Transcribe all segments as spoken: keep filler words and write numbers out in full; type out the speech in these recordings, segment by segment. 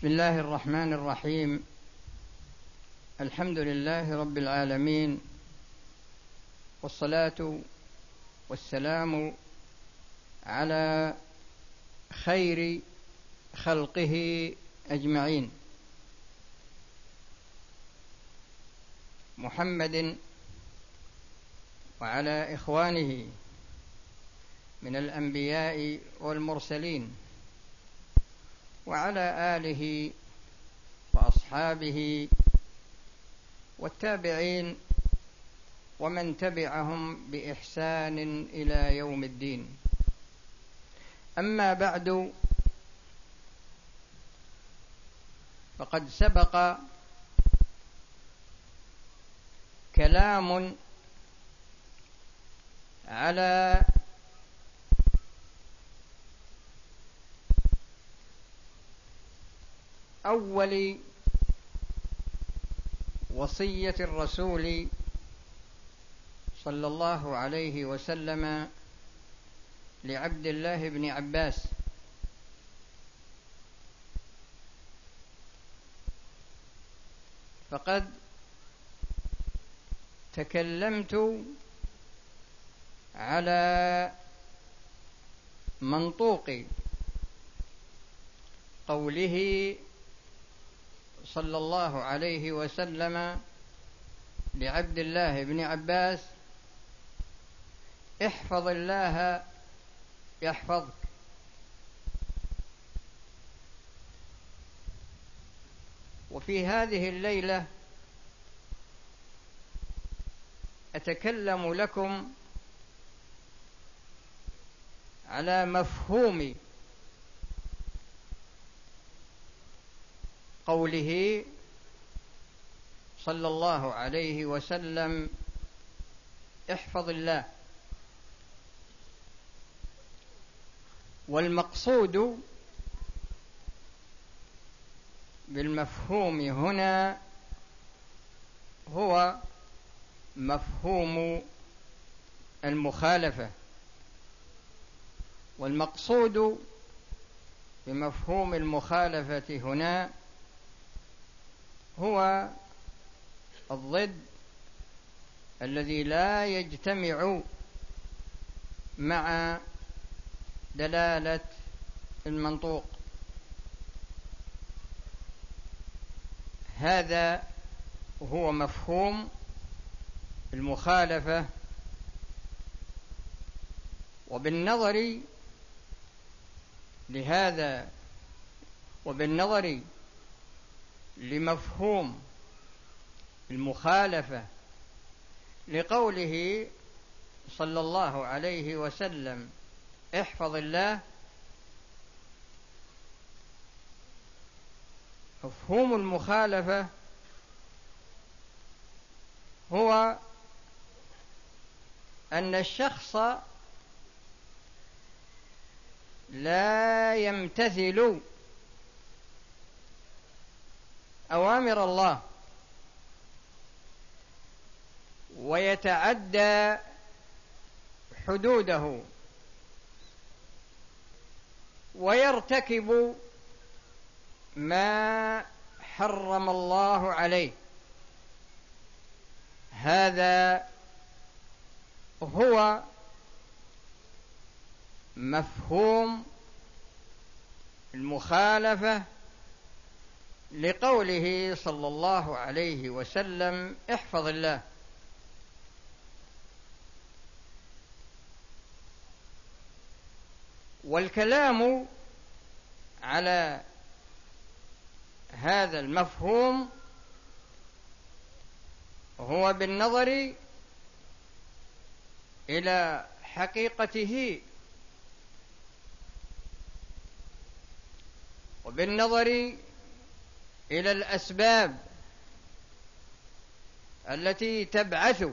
بسم الله الرحمن الرحيم. الحمد لله رب العالمين، والصلاة والسلام على خير خلقه أجمعين، محمد وعلى إخوانه من الأنبياء والمرسلين، وعلى آله وأصحابه والتابعين ومن تبعهم بإحسان إلى يوم الدين. أما بعد، فقد سبق كلام على أول وصية الرسول صلى الله عليه وسلم لعبد الله بن عباس، فقد تكلمت على منطوق قوله صلى الله عليه وسلم لعبد الله بن عباس: احفظ الله يحفظك. وفي هذه الليلة أتكلم لكم على مفهوم قوله صلى الله عليه وسلم: احفظ الله. والمقصود بالمفهوم هنا هو مفهوم المخالفة، والمقصود بمفهوم المخالفة هنا هو الضد الذي لا يجتمع مع دلالة المنطوق. هذا هو مفهوم المخالفة. وبالنظر لهذا وبالنظر لمفهوم المخالفة لقوله صلى الله عليه وسلم: احفظ الله، مفهوم المخالفة هو أن الشخص لا يمتثل أوامر الله ويتعدى حدوده ويرتكب ما حرم الله عليه. هذا هو مفهوم المخالفة لقوله صلى الله عليه وسلم: احفظ الله. والكلام على هذا المفهوم هو بالنظر إلى حقيقته وبالنظر إلى الأسباب التي تبعث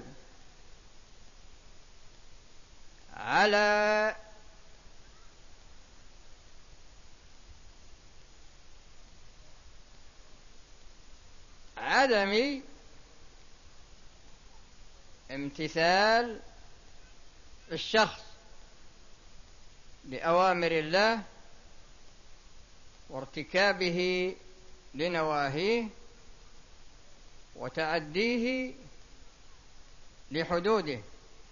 على عدم امتثال الشخص لأوامر الله وارتكابه لنواهيه وتعديه لحدوده.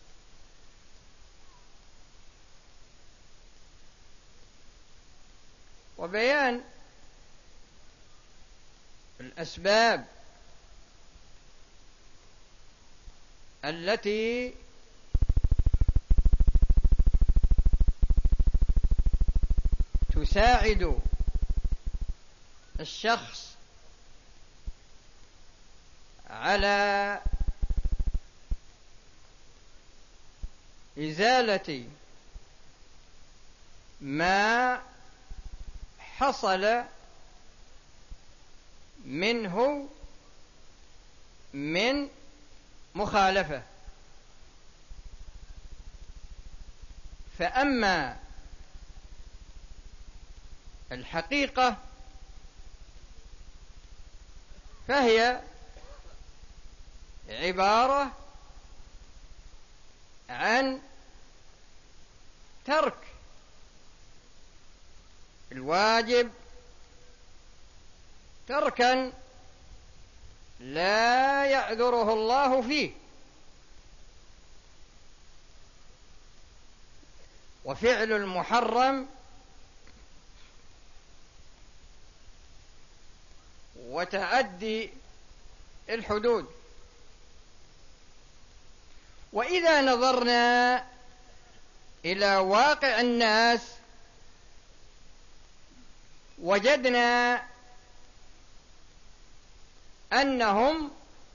وبيان الأسباب التي تساعد الشخص على إزالة ما حصل منه من مخالفة. فأما الحقيقة فهي عبارة عن ترك الواجب تركا لا يعذره الله فيه، وفعل المحرم وتعدي الحدود. وإذا نظرنا إلى واقع الناس وجدنا أنهم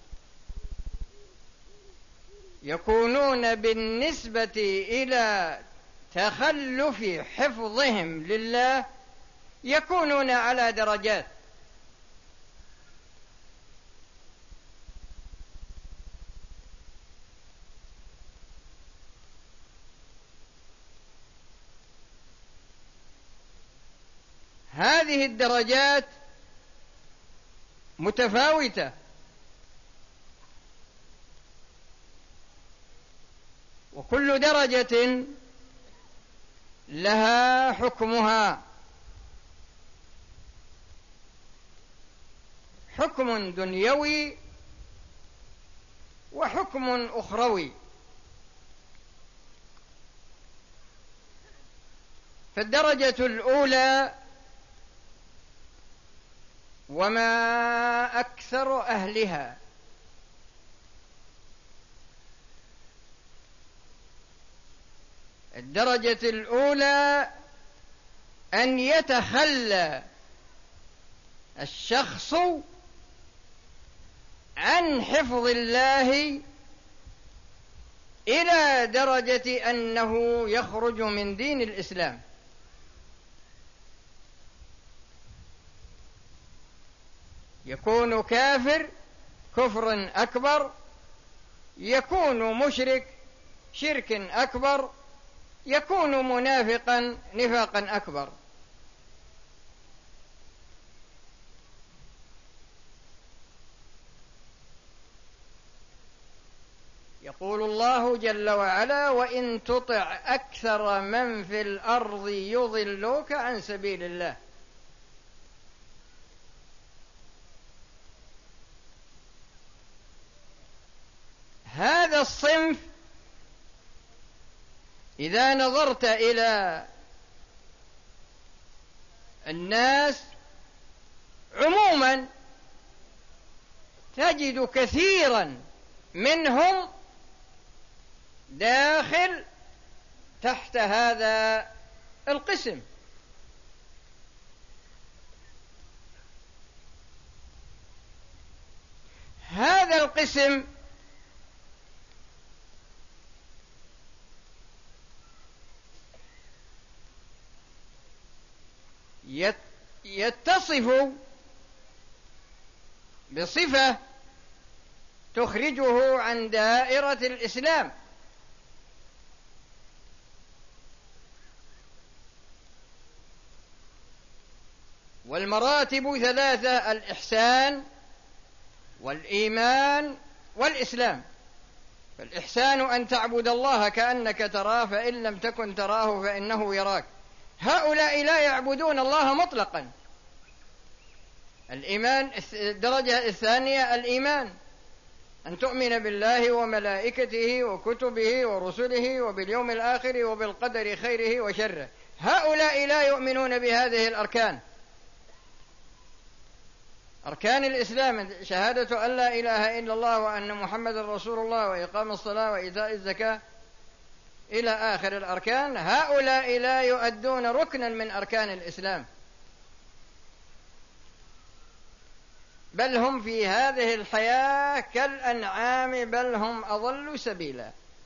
يكونون بالنسبة إلى تخلف حفظهم لله يكونون على درجات. هذه الدرجات متفاوتة، وكل درجة لها حكمها، حكم دنيوي وحكم أخروي. فالدرجة الأولى وما أكثر أهلها الدرجة الأولى أن يتخلى الشخص عن حفظ الله إلى درجة أنه يخرج من دين الإسلام. يكون كافر كفر أكبر، يكون مشرك شرك أكبر، يكون منافقا نفاقا أكبر. يقول الله جل وعلا: وإن تطع أكثر من في الأرض يضلوك عن سبيل الله. هذا الصنف إذا نظرت إلى الناس عموما تجد كثيرا منهم داخل تحت هذا القسم. هذا القسم يتصف بصفة تخرجه عن دائرة الإسلام، والمراتب ثلاثة: الإحسان والإيمان والإسلام. فالإحسان أن تعبد الله كأنك تراه فإن لم تكن تراه فإنه يراك. هؤلاء لا يعبدون الله مطلقا. الإيمان الدرجة الثانية الإيمان، أن تؤمن بالله وملائكته وكتبه ورسله وباليوم الآخر وبالقدر خيره وشره. هؤلاء لا يؤمنون بهذه الأركان، أركان الإسلام، شهادة أن لا إله إلا الله وأن محمد رسول الله وإقام الصلاة وإيتاء الزكاة إلى آخر الأركان. هؤلاء لا يؤدون ركنا من أركان الإسلام، بل هم في هذه الحياة كالأنعام بل هم أضل سبيلا.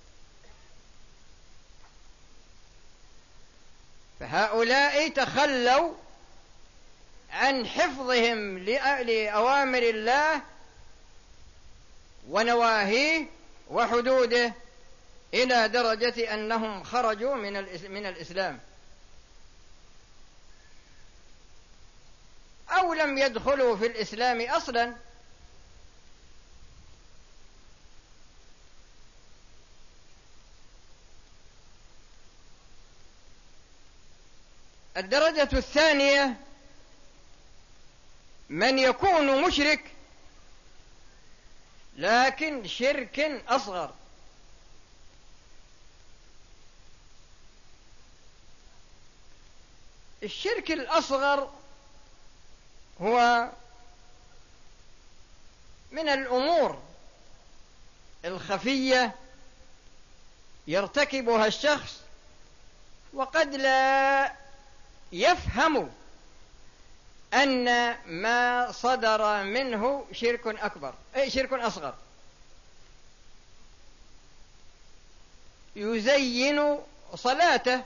فهؤلاء تخلوا عن حفظهم لأوامر الله ونواهيه وحدوده إلى درجة أنهم خرجوا من الإسلام أو لم يدخلوا في الإسلام أصلا. الدرجة الثانية من يكون مشرك لكن شرك أصغر. الشرك الأصغر هو من الأمور الخفية يرتكبها الشخص وقد لا يفهم أن ما صدر منه شرك أكبر أي شرك أصغر. يزين صلاته،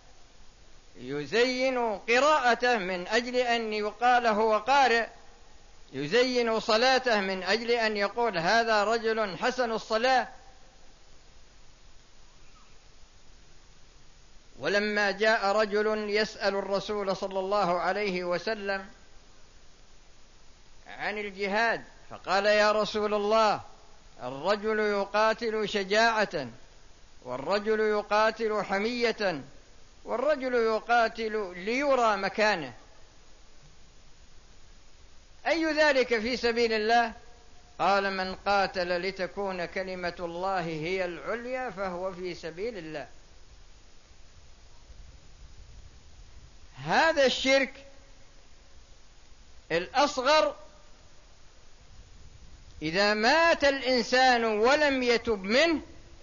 يزين قراءته من أجل أن يقال هو قارئ، يزين صلاته من أجل أن يقول هذا رجل حسن الصلاة. ولما جاء رجل يسأل الرسول صلى الله عليه وسلم عن الجهاد فقال يا رسول الله الرجل يقاتل شجاعة والرجل يقاتل حمية والرجل يقاتل ليرى مكانه، أي ذلك في سبيل الله؟ قال من قاتل لتكون كلمة الله هي العليا فهو في سبيل الله. هذا الشرك الأصغر إذا مات الإنسان ولم يتب منه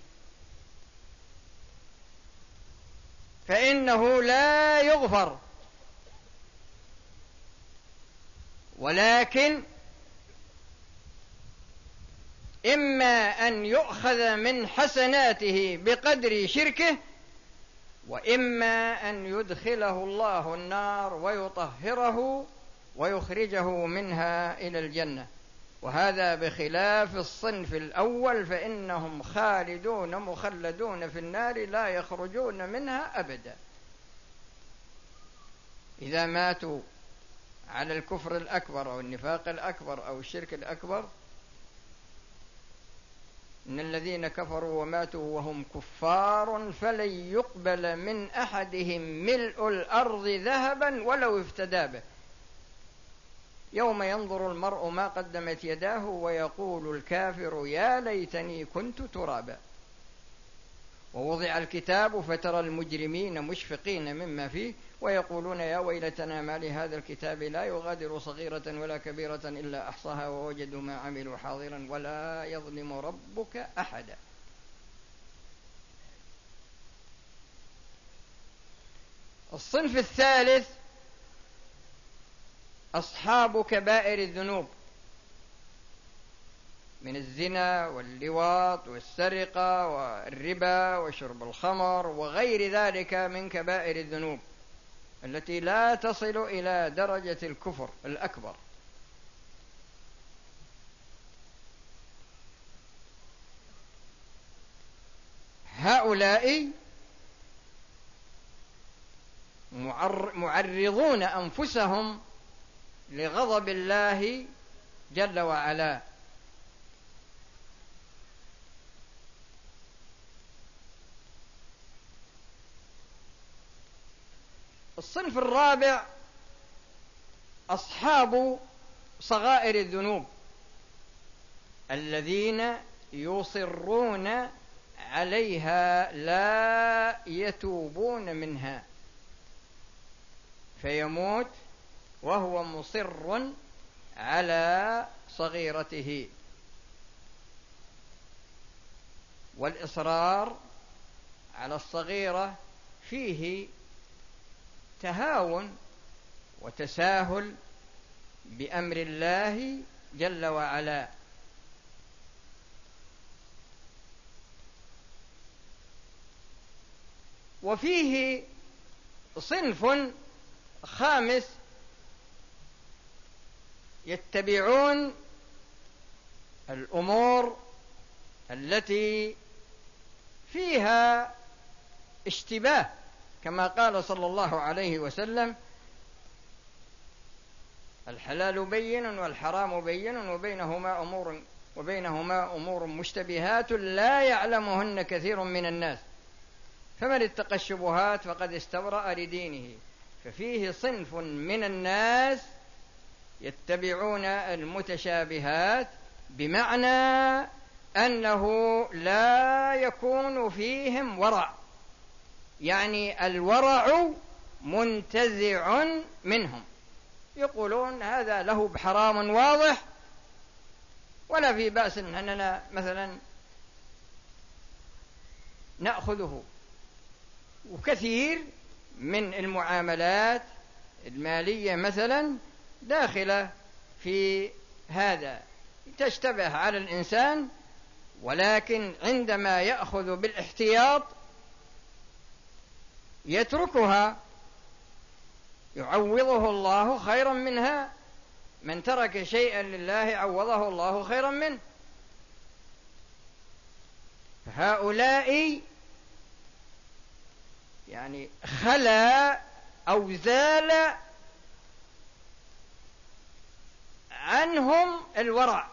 فإنه لا يغفر، ولكن إما أن يؤخذ من حسناته بقدر شركه وإما أن يدخله الله النار ويطهره ويخرجه منها إلى الجنة، وهذا بخلاف الصنف الأول فإنهم خالدون مخلدون في النار لا يخرجون منها أبدا. إذا ماتوا على الكفر الأكبر أو النفاق الأكبر أو الشرك الأكبر، إن الذين كفروا وماتوا وهم كفار فلن يقبل من أحدهم ملء الأرض ذهبا ولو افتدى به يوم ينظر المرء ما قدمت يداه ويقول الكافر يا ليتني كنت ترابا. ووضع الكتاب فترى المجرمين مشفقين مما فيه ويقولون يا ويلتنا ما لهذا الكتاب لا يغادر صغيرة ولا كبيرة إلا أحصاها ووجدوا ما عملوا حاضرا ولا يظلم ربك أحدا. الصنف الثالث أصحاب كبائر الذنوب من الزنا واللواط والسرقة والربا وشرب الخمر وغير ذلك من كبائر الذنوب التي لا تصل إلى درجة الكفر الأكبر. هؤلاء معرضون أنفسهم لغضب الله جل وعلا. الصنف الرابع أصحاب صغائر الذنوب الذين يصرون عليها لا يتوبون منها، فيموت وهو مصر على صغيرته. والإصرار على الصغيرة فيه تهاون وتساهل بأمر الله جل وعلا. وفيه صنف خامس يتبعون الأمور التي فيها اشتباه، كما قال صلى الله عليه وسلم: الحلال بين والحرام بين وبينهما أمور وبينهما أمور مشتبهات لا يعلمهن كثير من الناس، فمن اتقى الشبهات فقد استبرأ لدينه. ففيه صنف من الناس يتبعون المتشابهات، بمعنى أنه لا يكون فيهم ورع، يعني الورع منتزع منهم، يقولون هذا له بحرام واضح ولا في بأس أننا مثلا نأخذه. وكثير من المعاملات المالية مثلا داخلة في هذا، تشتبه على الإنسان، ولكن عندما يأخذ بالاحتياط يتركها يعوضه الله خيرا منها. من ترك شيئا لله عوضه الله خيرا منه. فهؤلاء يعني خلا أو زال عنهم الورع،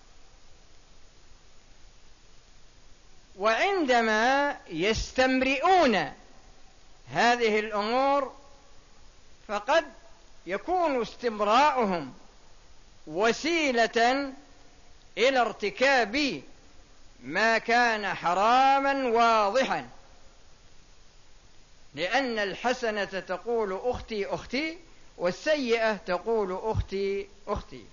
وعندما يستمرئون هذه الأمور فقد يكون استمراؤهم وسيلة إلى ارتكاب ما كان حراما واضحا، لأن الحسنة تقول أختي أختي والسيئة تقول أختي أختي.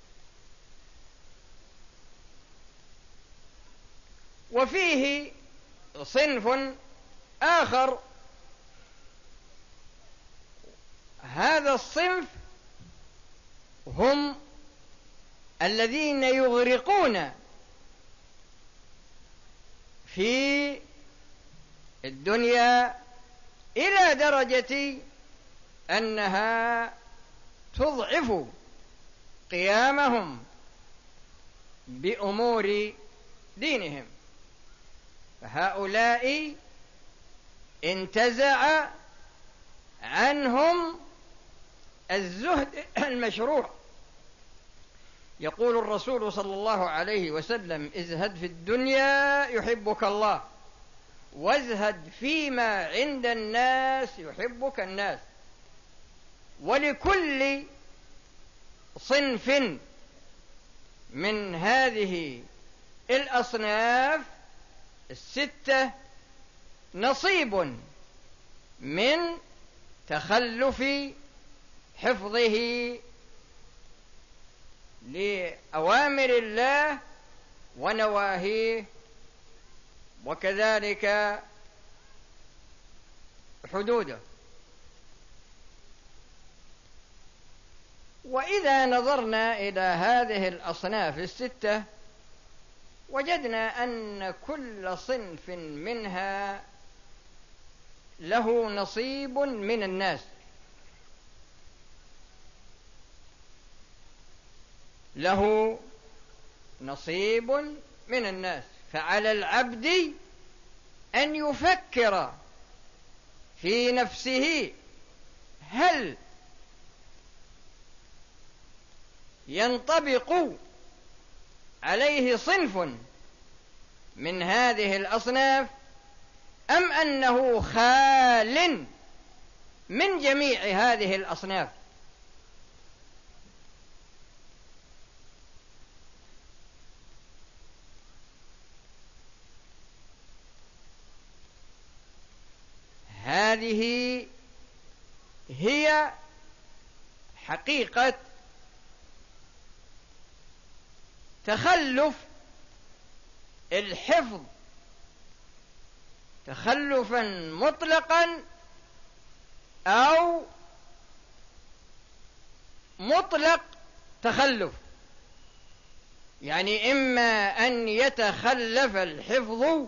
وفيه صنف آخر، هذا الصنف هم الذين يغرقون في الدنيا إلى درجة أنها تضعف قيامهم بأمور دينهم. فهؤلاء انتزع عنهم الزهد المشروع. يقول الرسول صلى الله عليه وسلم: ازهد في الدنيا يحبك الله، وازهد فيما عند الناس يحبك الناس. ولكل صنف من هذه الأصناف الستة نصيب من تخلف حفظه لأوامر الله ونواهيه، وكذلك حدوده. وإذا نظرنا إلى هذه الأصناف الستة وجدنا أن كل صنف منها له نصيب من الناس، له نصيب من الناس. فعلى العبد أن يفكر في نفسه، هل ينطبق عليه صنف من هذه الأصناف أم أنه خال من جميع هذه الأصناف؟ هي حقيقة تخلف الحفظ تخلفا مطلقا أو مطلق تخلف، يعني إما أن يتخلف الحفظ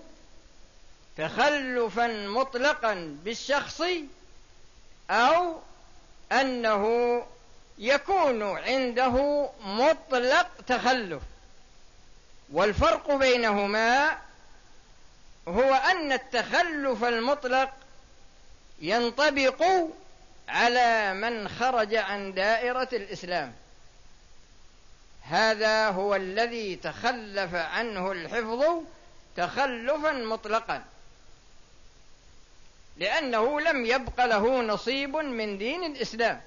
تخلفا مطلقا بالشخص أو أنه يكون عنده مطلق تخلف. والفرق بينهما هو أن التخلف المطلق ينطبق على من خرج عن دائرة الإسلام، هذا هو الذي تخلف عنه الحفظ تخلفا مطلقا، لأنه لم يبق له نصيب من دين الإسلام.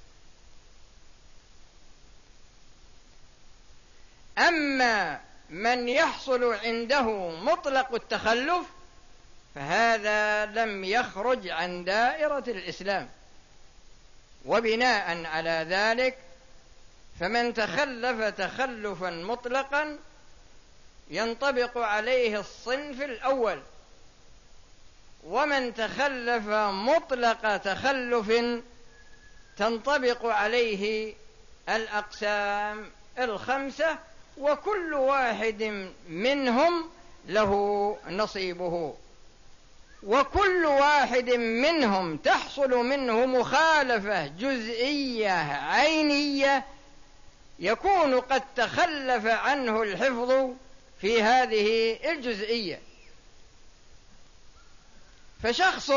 أما من يحصل عنده مطلق التخلف فهذا لم يخرج عن دائرة الإسلام، وبناء على ذلك فمن تخلف تخلفا مطلقا ينطبق عليه الصنف الأول، ومن تخلف مطلق تخلف تنطبق عليه الأقسام الخمسة، وكل واحد منهم له نصيبه، وكل واحد منهم تحصل منه مخالفة جزئية عينية يكون قد تخلف عنه الحفظ في هذه الجزئية. فشخص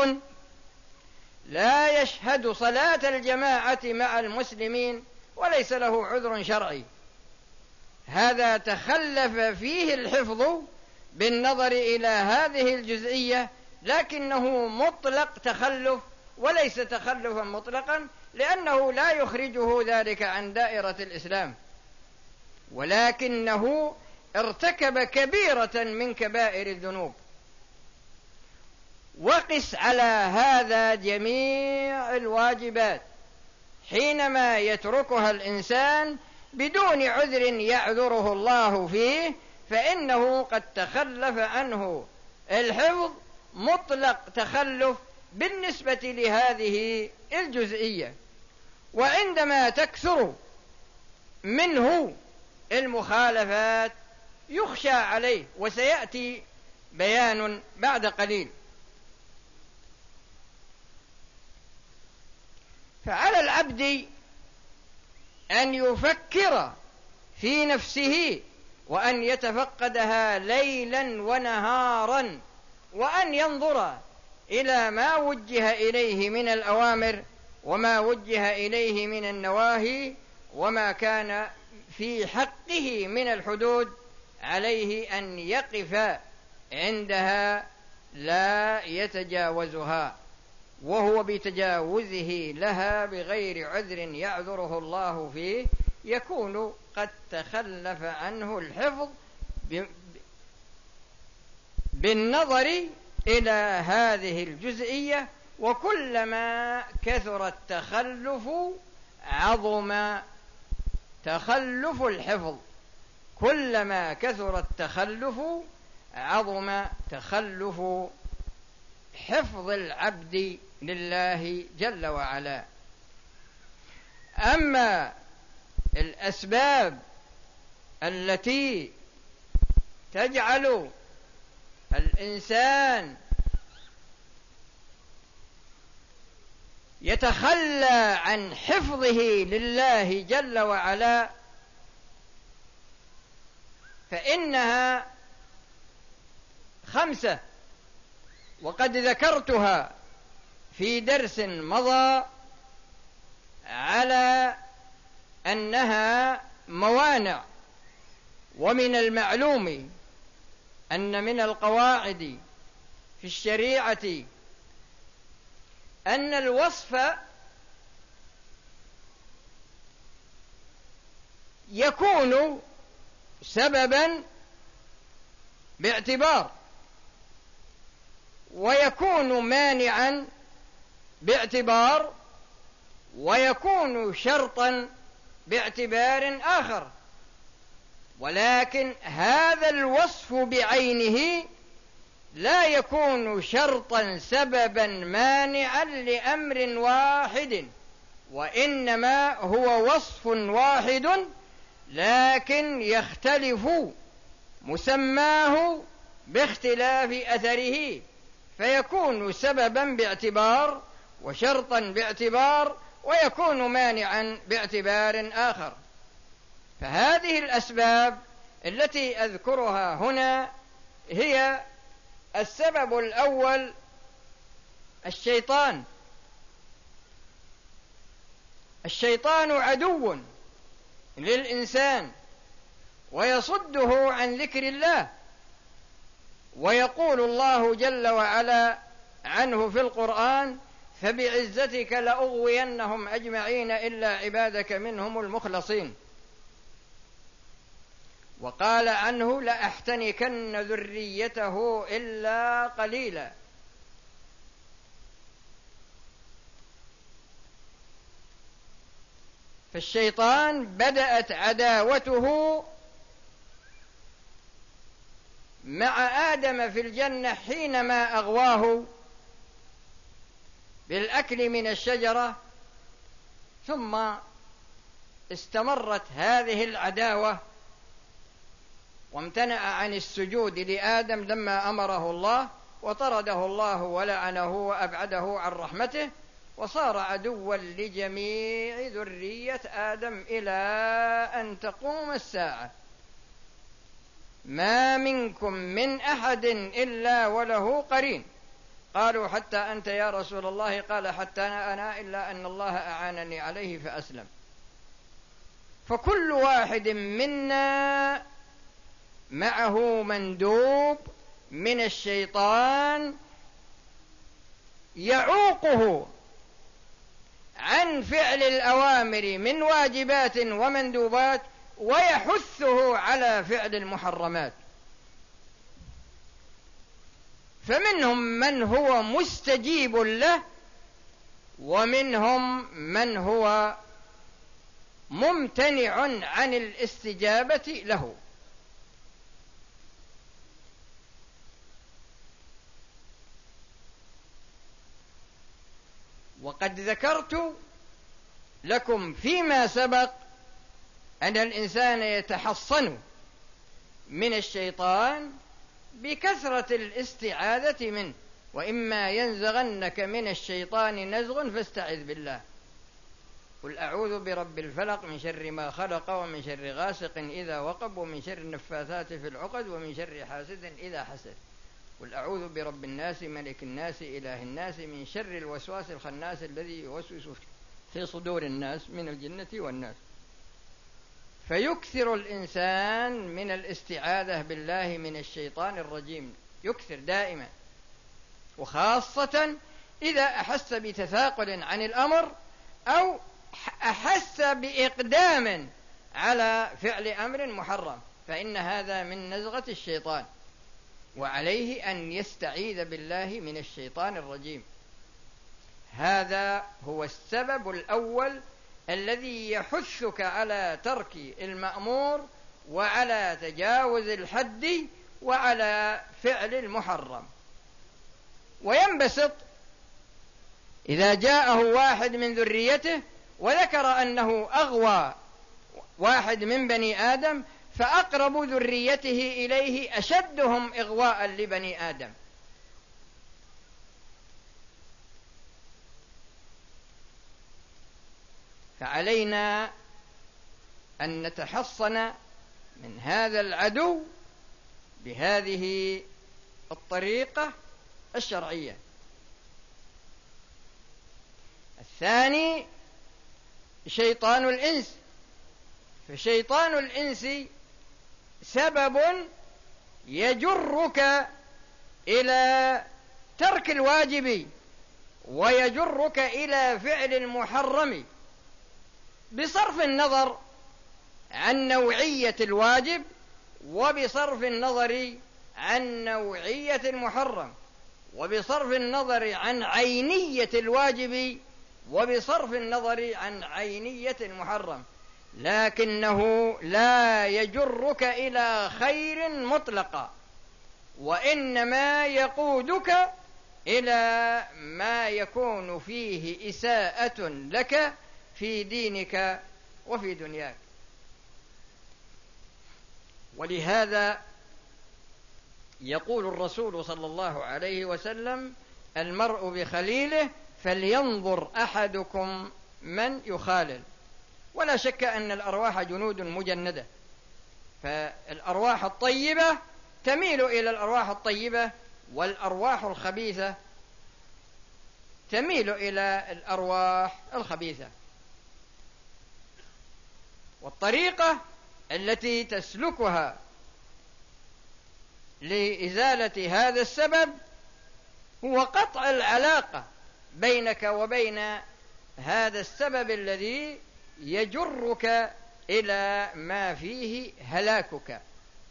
لا يشهد صلاة الجماعة مع المسلمين وليس له عذر شرعي، هذا تخلف فيه الحفظ بالنظر إلى هذه الجزئية، لكنه مطلق تخلف وليس تخلفا مطلقا، لأنه لا يخرجه ذلك عن دائرة الإسلام، ولكنه ارتكب كبيرة من كبائر الذنوب. وقس على هذا جميع الواجبات حينما يتركها الإنسان بدون عذر يعذره الله فيه، فإنه قد تخلف عنه الحفظ مطلق تخلف بالنسبة لهذه الجزئية. وعندما تكثر منه المخالفات يخشى عليه، وسيأتي بيان بعد قليل. فعلى العبد أن يفكر في نفسه وأن يتفقدها ليلا ونهارا، وأن ينظر إلى ما وجه إليه من الأوامر وما وجه إليه من النواهي، وما كان في حقه من الحدود عليه أن يقف عندها لا يتجاوزها، وهو بتجاوزه لها بغير عذر يعذره الله فيه يكون قد تخلف عنه الحفظ بالنظر إلى هذه الجزئية. وكلما كثر التخلف عظم تخلف الحفظ، كلما كثر التخلف عظم تخلف حفظ العبد لله جل وعلا. أما الأسباب التي تجعل الإنسان يتخلى عن حفظه لله جل وعلا فإنها خمسة، وقد ذكرتها في درس مضى على أنها موانع. ومن المعلوم أن من القواعد في الشريعة أن الوصف يكون سببا باعتبار، ويكون مانعا باعتبار، ويكون شرطا باعتبار آخر، ولكن هذا الوصف بعينه لا يكون شرطا سببا مانعا لأمر واحد، وإنما هو وصف واحد لكن يختلف مسماه باختلاف أثره، فيكون سببا باعتبار وشرطا باعتبار ويكون مانعا باعتبار آخر. فهذه الأسباب التي أذكرها هنا هي: السبب الأول الشيطان. الشيطان عدو للإنسان ويصده عن ذكر الله، ويقول الله جل وعلا عنه في القرآن: فبعزتك لأغوينهم أجمعين إلا عبادك منهم المخلصين. وقال عنه: لأحتنكن ذريته إلا قليلا. فالشيطان بدأت عداوته مع آدم في الجنة حينما أغواه بالأكل من الشجرة، ثم استمرت هذه العداوة وامتنع عن السجود لآدم لما أمره الله، وطرده الله ولعنه وأبعده عن رحمته، وصار عدوا لجميع ذرية آدم إلى أن تقوم الساعة. ما منكم من أحد إلا وله قرين. قالوا: حتى أنت يا رسول الله؟ قال: حتى أنا إلا أن الله أعانني عليه فأسلم. فكل واحد منا معه مندوب من الشيطان يعوقه عن فعل الأوامر من واجبات ومندوبات، ويحثه على فعل المحرمات. فمنهم من هو مستجيب له، ومنهم من هو ممتنع عن الاستجابة له. وقد ذكرت لكم فيما سبق أن الإنسان يتحصن من الشيطان بكثرة الاستعاذة منه، وإما ينزغنك من الشيطان نزغ فاستعذ بالله. قل أعوذ برب الفلق من شر ما خلق ومن شر غاسق إذا وقب ومن شر النفاثات في العقد ومن شر حاسد إذا حسد. قل أعوذ برب الناس ملك الناس إله الناس من شر الوسواس الخناس الذي يوسوس في صدور الناس من الجنة والناس. فيكثر الإنسان من الاستعاذة بالله من الشيطان الرجيم، يكثر دائما، وخاصة إذا أحس بتثاقل عن الأمر أو أحس بإقدام على فعل أمر محرم، فإن هذا من نزغة الشيطان، وعليه أن يستعيذ بالله من الشيطان الرجيم. هذا هو السبب الأول الذي يحثك على ترك المأمور وعلى تجاوز الحد وعلى فعل المحرم. وينبسط إذا جاءه واحد من ذريته وذكر أنه أغوى واحد من بني آدم، فأقرب ذريته إليه أشدهم إغواء لبني آدم. فعلينا أن نتحصن من هذا العدو بهذه الطريقة الشرعية. الثاني شيطان الإنس. فشيطان الإنس سبب يجرك إلى ترك الواجب ويجرك إلى فعل المحرم بصرف النظر عن نوعية الواجب وبصرف النظر عن نوعية المحرم وبصرف النظر عن عينية الواجب وبصرف النظر عن عينية المحرم، لكنه لا يجرك إلى خير مطلقا، وإنما يقودك إلى ما يكون فيه إساءة لك في دينك وفي دنياك. ولهذا يقول الرسول صلى الله عليه وسلم: المرء بخليله فلينظر أحدكم من يخالل. ولا شك أن الأرواح جنود مجندة، فالأرواح الطيبة تميل إلى الأرواح الطيبة، والأرواح الخبيثة تميل إلى الأرواح الخبيثة. والطريقة التي تسلكها لإزالة هذا السبب هو قطع العلاقة بينك وبين هذا السبب الذي يجرك إلى ما فيه هلاكك.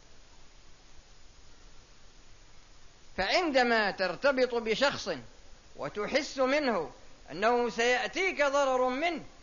فعندما ترتبط بشخص وتحس منه أنه سيأتيك ضرر منه